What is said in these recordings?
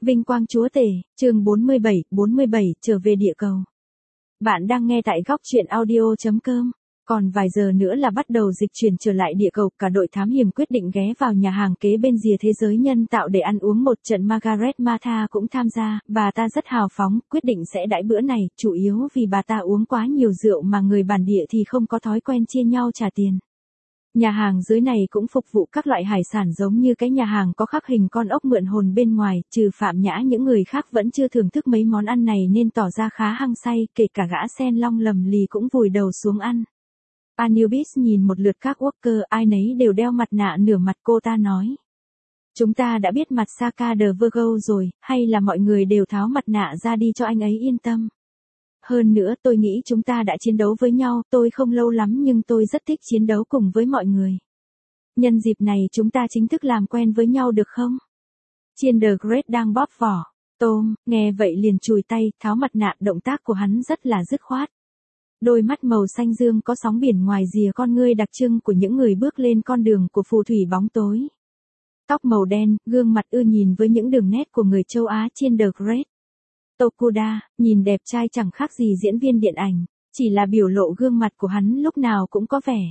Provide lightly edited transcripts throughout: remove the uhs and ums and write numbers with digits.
Vinh quang chúa tể, chương 47, trở về địa cầu. Bạn đang nghe tại góc truyện audio.com. Còn vài giờ nữa là bắt đầu dịch chuyển trở lại địa cầu, cả đội thám hiểm quyết định ghé vào nhà hàng kế bên rìa thế giới nhân tạo để ăn uống một trận. Margaret Martha cũng tham gia, bà ta rất hào phóng, quyết định sẽ đãi bữa này, chủ yếu vì bà ta uống quá nhiều rượu mà người bản địa thì không có thói quen chia nhau trả tiền. Nhà hàng dưới này cũng phục vụ các loại hải sản giống như cái nhà hàng có khắc hình con ốc mượn hồn bên ngoài, trừ Phạm Nhã những người khác vẫn chưa thưởng thức mấy món ăn này nên tỏ ra khá hăng say, kể cả gã Sen Long lầm lì cũng vùi đầu xuống ăn. Anubis nhìn một lượt các worker, ai nấy đều đeo mặt nạ nửa mặt. Cô ta nói: chúng ta đã biết mặt Saka the Virgo rồi, hay là mọi người đều tháo mặt nạ ra đi cho anh ấy yên tâm. Hơn nữa tôi nghĩ chúng ta đã chiến đấu với nhau, tôi không lâu lắm nhưng tôi rất thích chiến đấu cùng với mọi người. Nhân dịp này chúng ta chính thức làm quen với nhau được không? Chiên the Great đang bóp vỏ tôm, nghe vậy liền chùi tay, tháo mặt nạ, động tác của hắn rất là dứt khoát. Đôi mắt màu xanh dương có sóng biển ngoài rìa con ngươi đặc trưng của những người bước lên con đường của phù thủy bóng tối. Tóc màu đen, gương mặt ưa nhìn với những đường nét của người châu Á. Chiên the Great Tokuda, nhìn đẹp trai chẳng khác gì diễn viên điện ảnh, chỉ là biểu lộ gương mặt của hắn lúc nào cũng có vẻ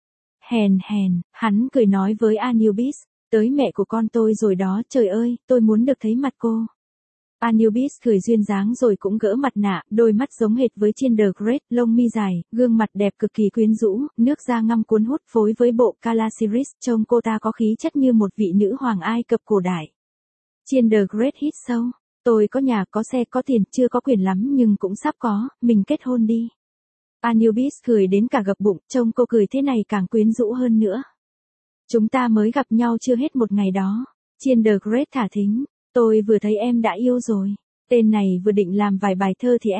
hèn hèn. Hắn cười nói với Anubis: tới mẹ của con tôi rồi đó, trời ơi, tôi muốn được thấy mặt cô. Anubis cười duyên dáng rồi cũng gỡ mặt nạ, đôi mắt giống hệt với Chiên the Great, lông mi dài, gương mặt đẹp cực kỳ quyến rũ, nước da ngăm cuốn hút phối với bộ Calasiris, trông cô ta có khí chất như một vị nữ hoàng Ai Cập cổ đại. Chiên the Great hít sâu: tôi có nhà, có xe, có tiền, chưa có quyền lắm nhưng cũng sắp có, mình kết hôn đi. Anubis cười đến cả gập bụng, trông cô cười thế này càng quyến rũ hơn nữa. Chúng ta mới gặp nhau chưa hết một ngày đó. Chiên the Great thả thính: tôi vừa thấy em đã yêu rồi. Tên này vừa định làm vài bài thơ thì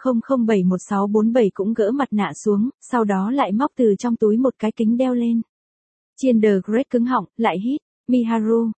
S00071647 cũng gỡ mặt nạ xuống, sau đó lại móc từ trong túi một cái kính đeo lên. Chiên the Great cứng họng, lại hít: Miharu,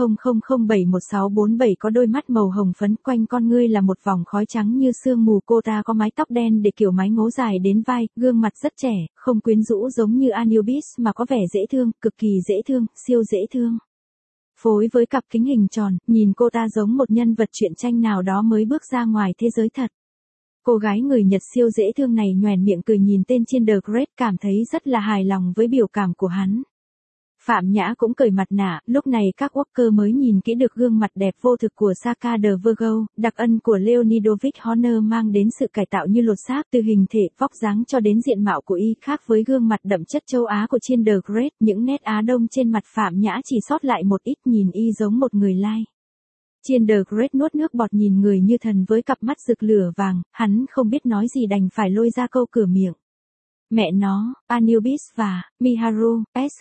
S00071647 có đôi mắt màu hồng phấn, quanh con ngươi là một vòng khói trắng như sương mù. Cô ta có mái tóc đen để kiểu mái ngố dài đến vai, gương mặt rất trẻ, không quyến rũ giống như Anubis mà có vẻ dễ thương, cực kỳ dễ thương, siêu dễ thương. Phối với cặp kính hình tròn, nhìn cô ta giống một nhân vật truyện tranh nào đó mới bước ra ngoài thế giới thật. Cô gái người Nhật siêu dễ thương này nhoẻn miệng cười nhìn tên Chiên the Great, cảm thấy rất là hài lòng với biểu cảm của hắn. Phạm Nhã cũng cởi mặt nạ, lúc này các worker mới nhìn kỹ được gương mặt đẹp vô thực của Saka the Virgo, đặc ân của Leonidovich Horner mang đến sự cải tạo như lột xác, từ hình thể, vóc dáng cho đến diện mạo của y. Khác với gương mặt đậm chất châu Á của Chiên the Great, những nét Á Đông trên mặt Phạm Nhã chỉ sót lại một ít, nhìn y giống một người lai. Chiên the Great nuốt nước bọt nhìn người như thần với cặp mắt rực lửa vàng, hắn không biết nói gì đành phải lôi ra câu cửa miệng. Mẹ nó, Anubis và Miharu,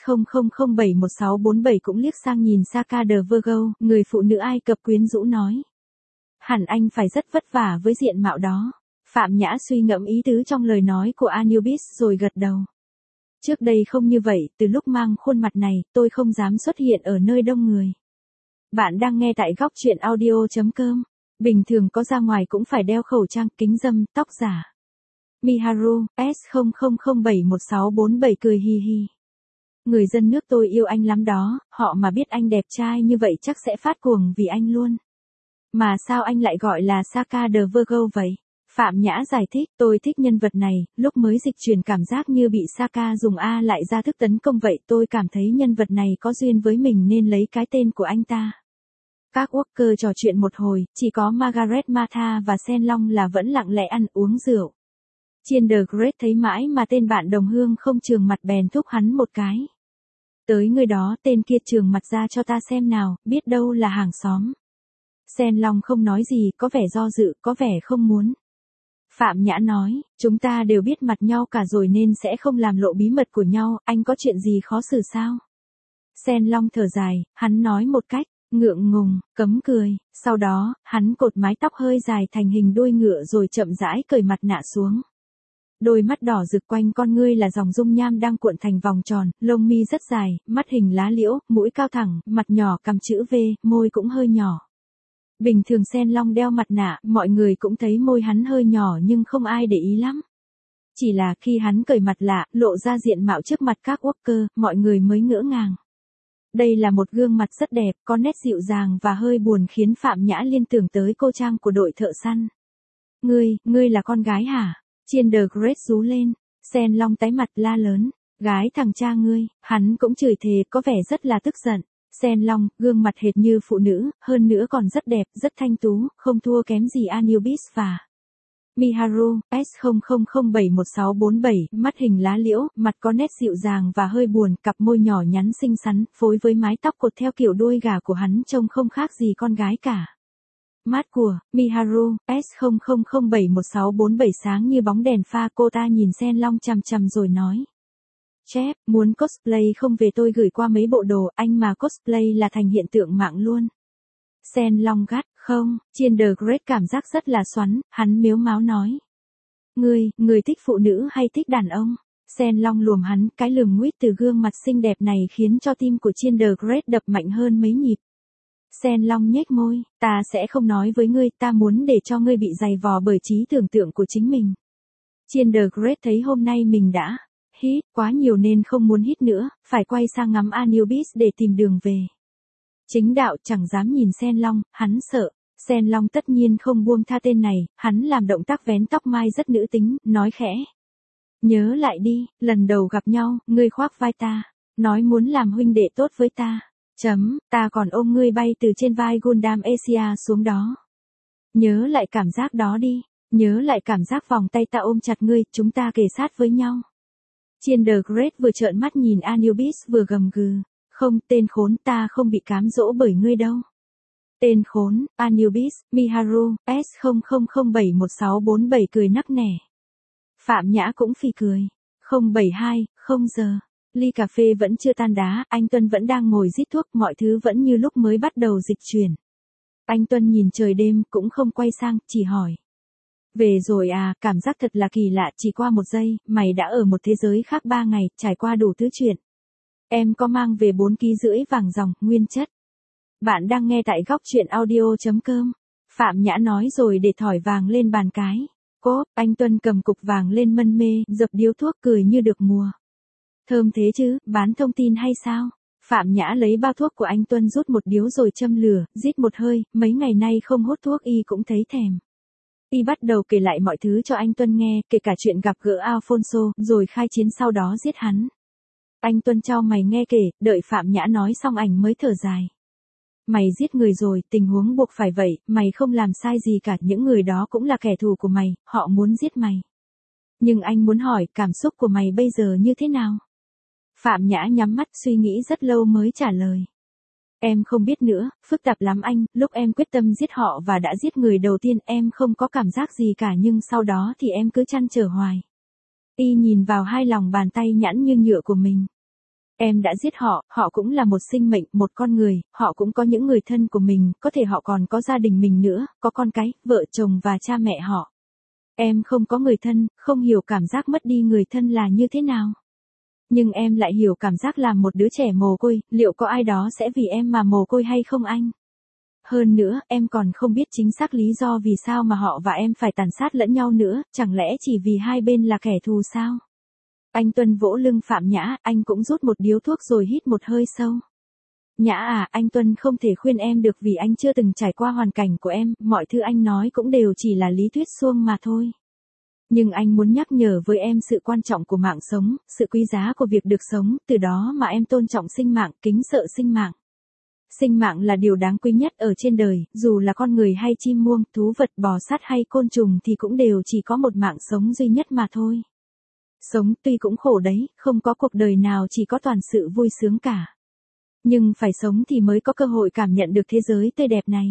S00071647 cũng liếc sang nhìn Saka the Virgo, người phụ nữ Ai Cập quyến rũ nói: hẳn anh phải rất vất vả với diện mạo đó. Phạm Nhã suy ngẫm ý tứ trong lời nói của Anubis rồi gật đầu. Trước đây không như vậy, từ lúc mang khuôn mặt này, tôi không dám xuất hiện ở nơi đông người. Bạn đang nghe tại góc truyện audio.com. Bình thường có ra ngoài cũng phải đeo khẩu trang, kính râm, tóc giả. Miharu, S00071647 cười hi hi. Người dân nước tôi yêu anh lắm đó, họ mà biết anh đẹp trai như vậy chắc sẽ phát cuồng vì anh luôn. Mà sao anh lại gọi là Saka the Virgo vậy? Phạm Nhã giải thích: tôi thích nhân vật này, lúc mới dịch chuyển cảm giác như bị Saka dùng A lại ra thức tấn công vậy, tôi cảm thấy nhân vật này có duyên với mình nên lấy cái tên của anh ta. Các worker trò chuyện một hồi, chỉ có Margaret Martha và Sen Long là vẫn lặng lẽ ăn uống rượu. Chiên the Great thấy mãi mà tên bạn đồng hương không chườm mặt bèn thúc hắn một cái. Tới người đó, tên kia chườm mặt ra cho ta xem nào, biết đâu là hàng xóm. Sen Long không nói gì, có vẻ do dự, có vẻ không muốn. Phạm Nhã nói: chúng ta đều biết mặt nhau cả rồi nên sẽ không làm lộ bí mật của nhau, anh có chuyện gì khó xử sao? Sen Long thở dài, hắn nói một cách ngượng ngùng, cấm cười, sau đó, hắn cột mái tóc hơi dài thành hình đuôi ngựa rồi chậm rãi cởi mặt nạ xuống. Đôi mắt đỏ rực quanh con ngươi là dòng dung nham đang cuộn thành vòng tròn, lông mi rất dài, mắt hình lá liễu, mũi cao thẳng, mặt nhỏ cằm chữ V, môi cũng hơi nhỏ. Bình thường Sen Long đeo mặt nạ, mọi người cũng thấy môi hắn hơi nhỏ nhưng không ai để ý lắm. Chỉ là khi hắn cởi mặt lạ, lộ ra diện mạo trước mặt các worker, mọi người mới ngỡ ngàng. Đây là một gương mặt rất đẹp, có nét dịu dàng và hơi buồn khiến Phạm Nhã liên tưởng tới cô Trang của đội thợ săn. Ngươi là con gái hả? Chandler rú lên. Sen Long tái mặt la lớn. Gái thằng cha ngươi, hắn cũng chửi thề có vẻ rất là tức giận. Sen Long, gương mặt hệt như phụ nữ, hơn nữa còn rất đẹp, rất thanh tú, không thua kém gì Anubis và Miharu, S00071647, mắt hình lá liễu, mặt có nét dịu dàng và hơi buồn, cặp môi nhỏ nhắn xinh xắn, phối với mái tóc cột theo kiểu đuôi gà của hắn trông không khác gì con gái cả. Mắt của Miharu, S00071647 sáng như bóng đèn pha, cô ta nhìn Sen Long chằm chằm rồi nói. Chép, muốn cosplay không về tôi gửi qua mấy bộ đồ, anh mà cosplay là thành hiện tượng mạng luôn. Sen Long gắt, không, Chandler cảm giác rất là xoắn, hắn mếu máo nói. Người thích phụ nữ hay thích đàn ông? Sen Long lườm hắn, cái lườm nguýt từ gương mặt xinh đẹp này khiến cho tim của Chandler đập mạnh hơn mấy nhịp. Sen Long nhếch môi, ta sẽ không nói với ngươi, ta muốn để cho ngươi bị dày vò bởi trí tưởng tượng của chính mình. Chandler thấy hôm nay mình đã hít quá nhiều nên không muốn hít nữa, phải quay sang ngắm Anubis để tìm đường về. Chính đạo chẳng dám nhìn Sen Long, hắn sợ. Sen Long tất nhiên không buông tha tên này, hắn làm động tác vén tóc mai rất nữ tính, nói khẽ. Nhớ lại đi, lần đầu gặp nhau, ngươi khoác vai ta, nói muốn làm huynh đệ tốt với ta. Ta còn ôm ngươi bay từ trên vai Gundam Asia xuống đó. Nhớ lại cảm giác đó đi, nhớ lại cảm giác vòng tay ta ôm chặt ngươi, chúng ta kề sát với nhau. Chandler vừa trợn mắt nhìn Anubis vừa gầm gừ. Không, tên khốn, ta không bị cám dỗ bởi ngươi đâu. Tên khốn, Anubis, Miharu, S00071647 cười nắc nẻ. Phạm Nhã cũng phì cười. 072, 0 giờ. Ly cà phê vẫn chưa tan đá, anh Tuân vẫn đang ngồi rít thuốc, mọi thứ vẫn như lúc mới bắt đầu dịch chuyển. Anh Tuân nhìn trời đêm, cũng không quay sang, chỉ hỏi. Về rồi à, cảm giác thật là kỳ lạ, chỉ qua 1 giây, mày đã ở một thế giới khác 3 ngày, trải qua đủ thứ chuyện. Em có mang về 4,5 kg vàng ròng, nguyên chất. Bạn đang nghe tại góc chuyện audio.com. Phạm Nhã nói rồi để thỏi vàng lên bàn cái. Cốp, anh Tuân cầm cục vàng lên mân mê, dập điếu thuốc cười như được mùa. Thơm thế chứ, bán thông tin hay sao? Phạm Nhã lấy bao thuốc của anh Tuân rút một điếu rồi châm lửa, rít một hơi, mấy ngày nay không hút thuốc y cũng thấy thèm. Y bắt đầu kể lại mọi thứ cho anh Tuân nghe, kể cả chuyện gặp gỡ Alfonso, rồi khai chiến sau đó giết hắn. Anh Tuân chau mày nghe kể, đợi Phạm Nhã nói xong ảnh mới thở dài. Mày giết người rồi, tình huống buộc phải vậy, mày không làm sai gì cả, những người đó cũng là kẻ thù của mày, họ muốn giết mày. Nhưng anh muốn hỏi, cảm xúc của mày bây giờ như thế nào? Phạm Nhã nhắm mắt suy nghĩ rất lâu mới trả lời. Em không biết nữa, phức tạp lắm anh, lúc em quyết tâm giết họ và đã giết người đầu tiên em không có cảm giác gì cả nhưng sau đó thì em cứ trăn trở hoài. Y nhìn vào hai lòng bàn tay nhẵn như nhựa của mình. Em đã giết họ, họ cũng là một sinh mệnh, một con người, họ cũng có những người thân của mình, có thể họ còn có gia đình mình nữa, có con cái, vợ chồng và cha mẹ họ. Em không có người thân, không hiểu cảm giác mất đi người thân là như thế nào. Nhưng em lại hiểu cảm giác làm một đứa trẻ mồ côi, liệu có ai đó sẽ vì em mà mồ côi hay không anh? Hơn nữa, em còn không biết chính xác lý do vì sao mà họ và em phải tàn sát lẫn nhau nữa, chẳng lẽ chỉ vì hai bên là kẻ thù sao? Anh Tuân vỗ lưng Phạm Nhã, anh cũng rút một điếu thuốc rồi hít một hơi sâu. Nhã à, anh Tuân không thể khuyên em được vì anh chưa từng trải qua hoàn cảnh của em, mọi thứ anh nói cũng đều chỉ là lý thuyết suông mà thôi. Nhưng anh muốn nhắc nhở với em sự quan trọng của mạng sống, sự quý giá của việc được sống, từ đó mà em tôn trọng sinh mạng, kính sợ sinh mạng. Sinh mạng là điều đáng quý nhất ở trên đời, dù là con người hay chim muông, thú vật, bò sát hay côn trùng thì cũng đều chỉ có một mạng sống duy nhất mà thôi. Sống tuy cũng khổ đấy, không có cuộc đời nào chỉ có toàn sự vui sướng cả. Nhưng phải sống thì mới có cơ hội cảm nhận được thế giới tươi đẹp này.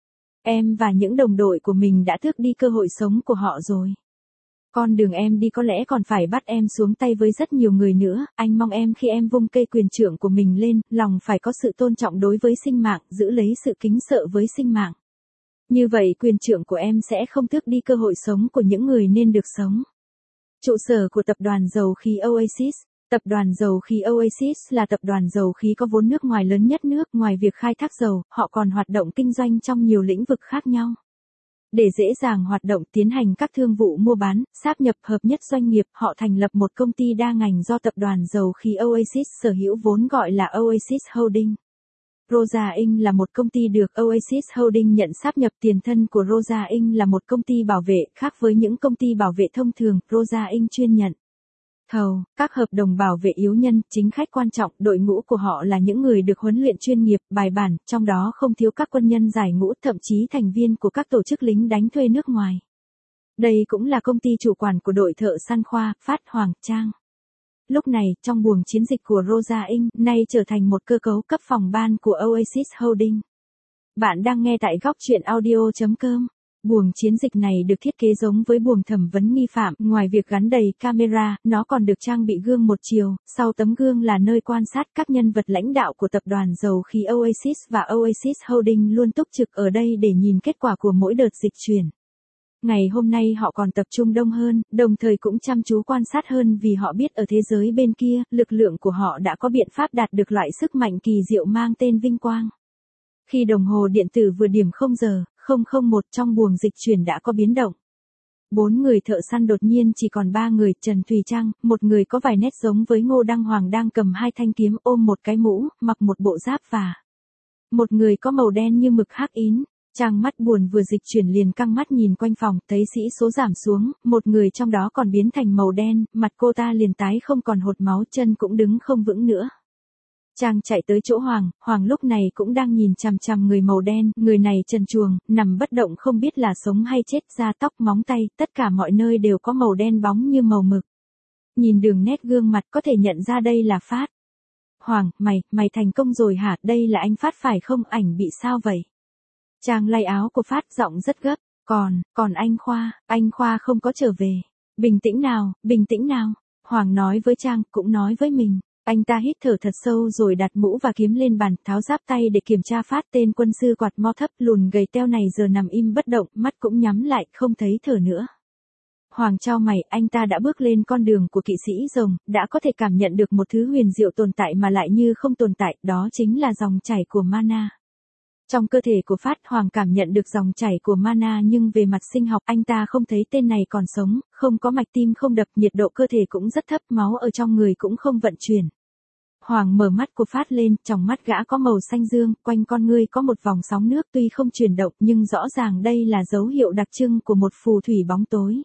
Em và những đồng đội của mình đã tước đi cơ hội sống của họ rồi. Con đường em đi có lẽ còn phải bắt em xuống tay với rất nhiều người nữa, anh mong em khi em vung cây quyền trượng của mình lên, lòng phải có sự tôn trọng đối với sinh mạng, giữ lấy sự kính sợ với sinh mạng. Như vậy quyền trượng của em sẽ không tước đi cơ hội sống của những người nên được sống. Trụ sở của tập đoàn dầu khí Oasis. Tập đoàn dầu khí Oasis là tập đoàn dầu khí có vốn nước ngoài lớn nhất nước, ngoài việc khai thác dầu, họ còn hoạt động kinh doanh trong nhiều lĩnh vực khác nhau. Để dễ dàng hoạt động tiến hành các thương vụ mua bán, sáp nhập hợp nhất doanh nghiệp, họ thành lập một công ty đa ngành do tập đoàn dầu khí Oasis sở hữu vốn gọi là Oasis Holding. Rosa Inc là một công ty được Oasis Holding nhận sáp nhập. Tiền thân của Rosa Inc là một công ty bảo vệ, khác với những công ty bảo vệ thông thường, Rosa Inc chuyên nhận thầu các hợp đồng bảo vệ yếu nhân, chính khách quan trọng. Đội ngũ của họ là những người được huấn luyện chuyên nghiệp, bài bản, trong đó không thiếu các quân nhân giải ngũ, thậm chí thành viên của các tổ chức lính đánh thuê nước ngoài. Đây cũng là công ty chủ quản của đội thợ săn Khoa, Phát, Hoàng, Trang. Lúc này, trong buồng chiến dịch của Rosa Inc, nay trở thành một cơ cấu cấp phòng ban của Oasis Holding. Bạn đang nghe tại góc truyện audio.com. Buồng chiến dịch này được thiết kế giống với buồng thẩm vấn nghi phạm, ngoài việc gắn đầy camera, nó còn được trang bị gương một chiều, sau tấm gương là nơi quan sát. Các nhân vật lãnh đạo của tập đoàn dầu khí Oasis và Oasis Holding luôn túc trực ở đây để nhìn kết quả của mỗi đợt dịch chuyển. Ngày hôm nay họ còn tập trung đông hơn, đồng thời cũng chăm chú quan sát hơn vì họ biết ở thế giới bên kia, lực lượng của họ đã có biện pháp đạt được loại sức mạnh kỳ diệu mang tên vinh quang. Khi đồng hồ điện tử vừa điểm 0 giờ, 001 trong buồng dịch chuyển đã có biến động. 4 người thợ săn đột nhiên chỉ còn 3 người, Trần Thùy Trang, một người có vài nét giống với Ngô Đăng Hoàng đang cầm 2 thanh kiếm, ôm một cái mũ, mặc một bộ giáp và một người có màu đen như mực hắc ín. Trang mắt buồn vừa dịch chuyển liền căng mắt nhìn quanh phòng, thấy sĩ số giảm xuống, một người trong đó còn biến thành màu đen, mặt cô ta liền tái không còn hột máu, chân cũng đứng không vững nữa. Trang chạy tới chỗ Hoàng, Hoàng lúc này cũng đang nhìn chằm chằm người màu đen, người này trần truồng, nằm bất động không biết là sống hay chết, da tóc móng tay, tất cả mọi nơi đều có màu đen bóng như màu mực. Nhìn đường nét gương mặt có thể nhận ra đây là Phát. Hoàng, mày thành công rồi hả, đây là anh Phát phải không, ảnh bị sao vậy? Trang lay áo của Phát, giọng rất gấp, còn anh Khoa không có trở về. Bình tĩnh nào. Hoàng nói với Trang, cũng nói với mình. Anh ta hít thở thật sâu rồi đặt mũ và kiếm lên bàn, tháo giáp tay để kiểm tra Phát. Tên quân sư quạt mo thấp lùn gầy teo này giờ nằm im bất động, mắt cũng nhắm lại, không thấy thở nữa. Hoàng chau mày, anh ta đã bước lên con đường của kỵ sĩ rồng, đã có thể cảm nhận được một thứ huyền diệu tồn tại mà lại như không tồn tại, đó chính là dòng chảy của mana. Trong cơ thể của Phát, Hoàng cảm nhận được dòng chảy của mana nhưng về mặt sinh học anh ta không thấy tên này còn sống, không có mạch tim không đập, nhiệt độ cơ thể cũng rất thấp, máu ở trong người cũng không vận chuyển. Hoàng mở mắt của Phát lên, trong mắt gã có màu xanh dương, quanh con ngươi có một vòng sóng nước tuy không chuyển động nhưng rõ ràng đây là dấu hiệu đặc trưng của một phù thủy bóng tối.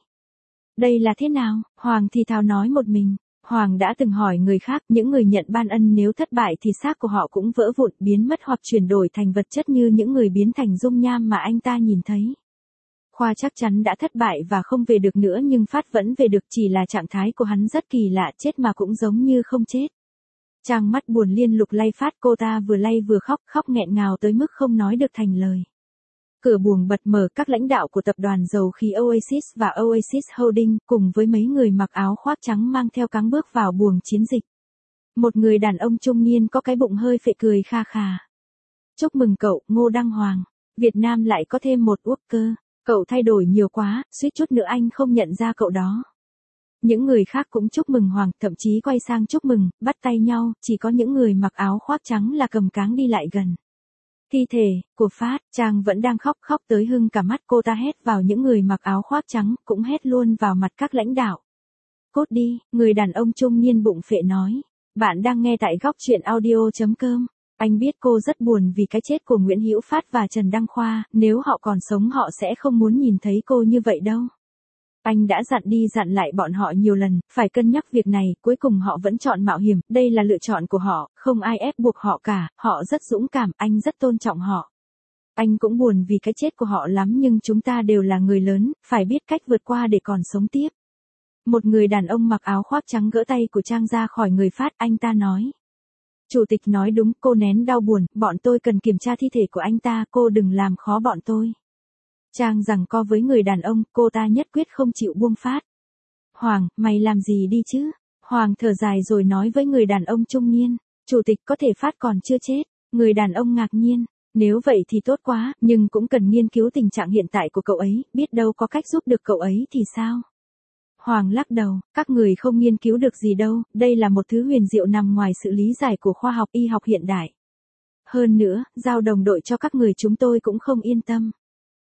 Đây là thế nào? Hoàng thì thào nói một mình. Hoàng đã từng hỏi người khác, những người nhận ban ân nếu thất bại thì xác của họ cũng vỡ vụn, biến mất hoặc chuyển đổi thành vật chất như những người biến thành dung nham mà anh ta nhìn thấy. Khoa chắc chắn đã thất bại và không về được nữa nhưng Phát vẫn về được, chỉ là trạng thái của hắn rất kỳ lạ, chết mà cũng giống như không chết. Trang mắt buồn liên lục lay Phát, cô ta vừa lay vừa khóc nghẹn ngào tới mức không nói được thành lời. Cửa buồng bật mở, các lãnh đạo của tập đoàn dầu khí Oasis và Oasis Holding cùng với mấy người mặc áo khoác trắng mang theo cáng bước vào buồng chiến dịch. Một người đàn ông trung niên có cái bụng hơi phệ cười kha khà. Chúc mừng cậu, Ngô Đăng Hoàng. Việt Nam lại có thêm một Walker. Cậu thay đổi nhiều quá, suýt chút nữa anh không nhận ra cậu đó. Những người khác cũng chúc mừng Hoàng, thậm chí quay sang chúc mừng, bắt tay nhau, chỉ có những người mặc áo khoác trắng là cầm cáng đi lại gần. Thi thể của Phát, Trang vẫn đang khóc tới hưng cả mắt, cô ta hét vào những người mặc áo khoác trắng, cũng hét luôn vào mặt các lãnh đạo. Cốt đi, người đàn ông trung niên bụng phệ nói. Bạn đang nghe tại góc truyện audio.com. Anh biết cô rất buồn vì cái chết của Nguyễn Hữu Phát và Trần Đăng Khoa, nếu họ còn sống họ sẽ không muốn nhìn thấy cô như vậy đâu. Anh đã dặn đi dặn lại bọn họ nhiều lần, phải cân nhắc việc này, cuối cùng họ vẫn chọn mạo hiểm, đây là lựa chọn của họ, không ai ép buộc họ cả, họ rất dũng cảm, anh rất tôn trọng họ. Anh cũng buồn vì cái chết của họ lắm nhưng chúng ta đều là người lớn, phải biết cách vượt qua để còn sống tiếp. Một người đàn ông mặc áo khoác trắng gỡ tay của Trang ra khỏi người Phát, anh ta nói. Chủ tịch nói đúng, cô nén đau buồn, bọn tôi cần kiểm tra thi thể của anh ta, cô đừng làm khó bọn tôi. Trang giằng co với người đàn ông, cô ta nhất quyết không chịu buông Phát. Hoàng, mày làm gì đi chứ? Hoàng thở dài rồi nói với người đàn ông trung niên, chủ tịch có thể Phát còn chưa chết. Người đàn ông ngạc nhiên, nếu vậy thì tốt quá, nhưng cũng cần nghiên cứu tình trạng hiện tại của cậu ấy, biết đâu có cách giúp được cậu ấy thì sao? Hoàng lắc đầu, các người không nghiên cứu được gì đâu, đây là một thứ huyền diệu nằm ngoài sự lý giải của khoa học y học hiện đại. Hơn nữa, giao đồng đội cho các người chúng tôi cũng không yên tâm.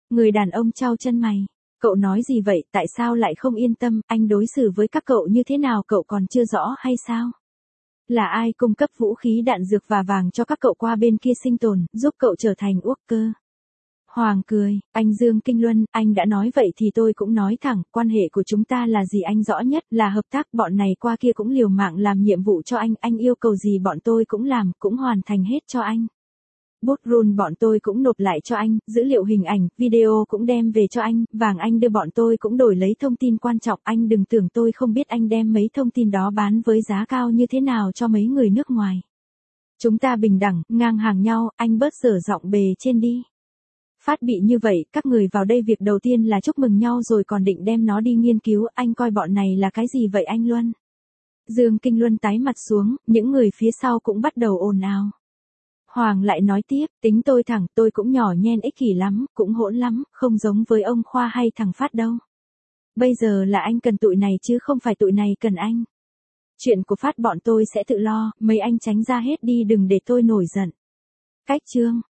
Người đàn ông chau chân mày. Cậu nói gì vậy, tại sao lại không yên tâm, anh đối xử với các cậu như thế nào cậu còn chưa rõ hay sao? Là ai cung cấp vũ khí đạn dược và vàng cho các cậu qua bên kia sinh tồn, giúp cậu trở thành Walker? Hoàng cười, anh Dương Kinh Luân, anh đã nói vậy thì tôi cũng nói thẳng, quan hệ của chúng ta là gì anh rõ nhất, là hợp tác, bọn này qua kia cũng liều mạng làm nhiệm vụ cho anh yêu cầu gì bọn tôi cũng làm, cũng hoàn thành hết cho anh. Bốt run bọn tôi cũng nộp lại cho anh, dữ liệu hình ảnh, video cũng đem về cho anh, vàng anh đưa bọn tôi cũng đổi lấy thông tin quan trọng, anh đừng tưởng tôi không biết anh đem mấy thông tin đó bán với giá cao như thế nào cho mấy người nước ngoài. Chúng ta bình đẳng, ngang hàng nhau, anh bớt dở giọng bề trên đi. Phát bị như vậy, các người vào đây việc đầu tiên là chúc mừng nhau rồi còn định đem nó đi nghiên cứu, anh coi bọn này là cái gì vậy anh Luân? Dương Kinh Luân tái mặt xuống, những người phía sau cũng bắt đầu ồn ào. Hoàng lại nói tiếp, tính tôi thẳng, tôi cũng nhỏ nhen ích kỷ lắm, cũng hỗn lắm, không giống với ông Khoa hay thằng Phát đâu. Bây giờ là anh cần tụi này chứ không phải tụi này cần anh. Chuyện của Phát bọn tôi sẽ tự lo, mấy anh tránh ra hết đi đừng để tôi nổi giận. Cách chương.